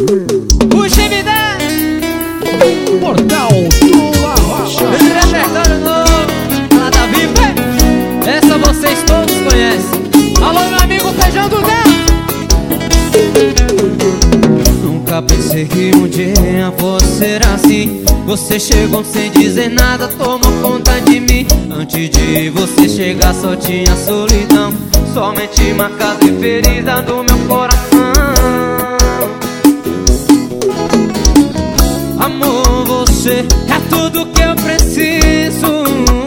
O Gemidé Portal do Arrocha. repertório novo, ela tá viva. Essa vocês todos conhecem. Alô, meu amigo Feijão do Neto. Nunca pensei que um dia fosse ser assim. Você chegou sem dizer nada, tomou conta de mim. Antes de você chegar só tinha solidão, somente marcas e feridas do meu coração. Amor, você é tudo que eu preciso.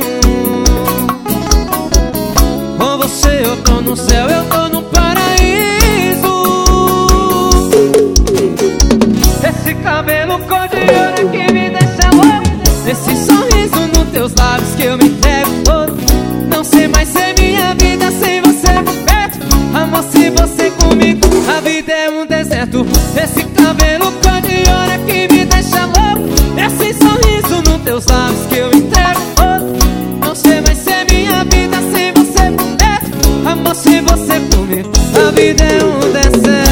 Com você eu tô no céu, eu tô no paraíso. Esse cabelo cor de ouro que me deixa louco, esse sorriso nos teus lábios que eu me entrego todo. Não sei mais ser minha vida sem você perto. Amor, se você comigo, a vida é um deserto. Esse cabelo cor de ouro que me deixa louco, esse sorriso nos teus lábios que eu me entrego todo. Não sei mais ser minha vida sem você perto. Amor, se você comigo, a vida é um deserto.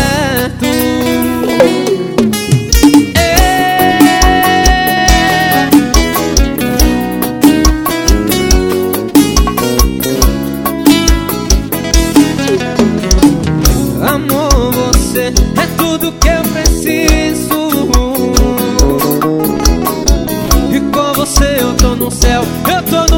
Amor, você é tudo que eu preciso. E com você eu tô no céu, eu tô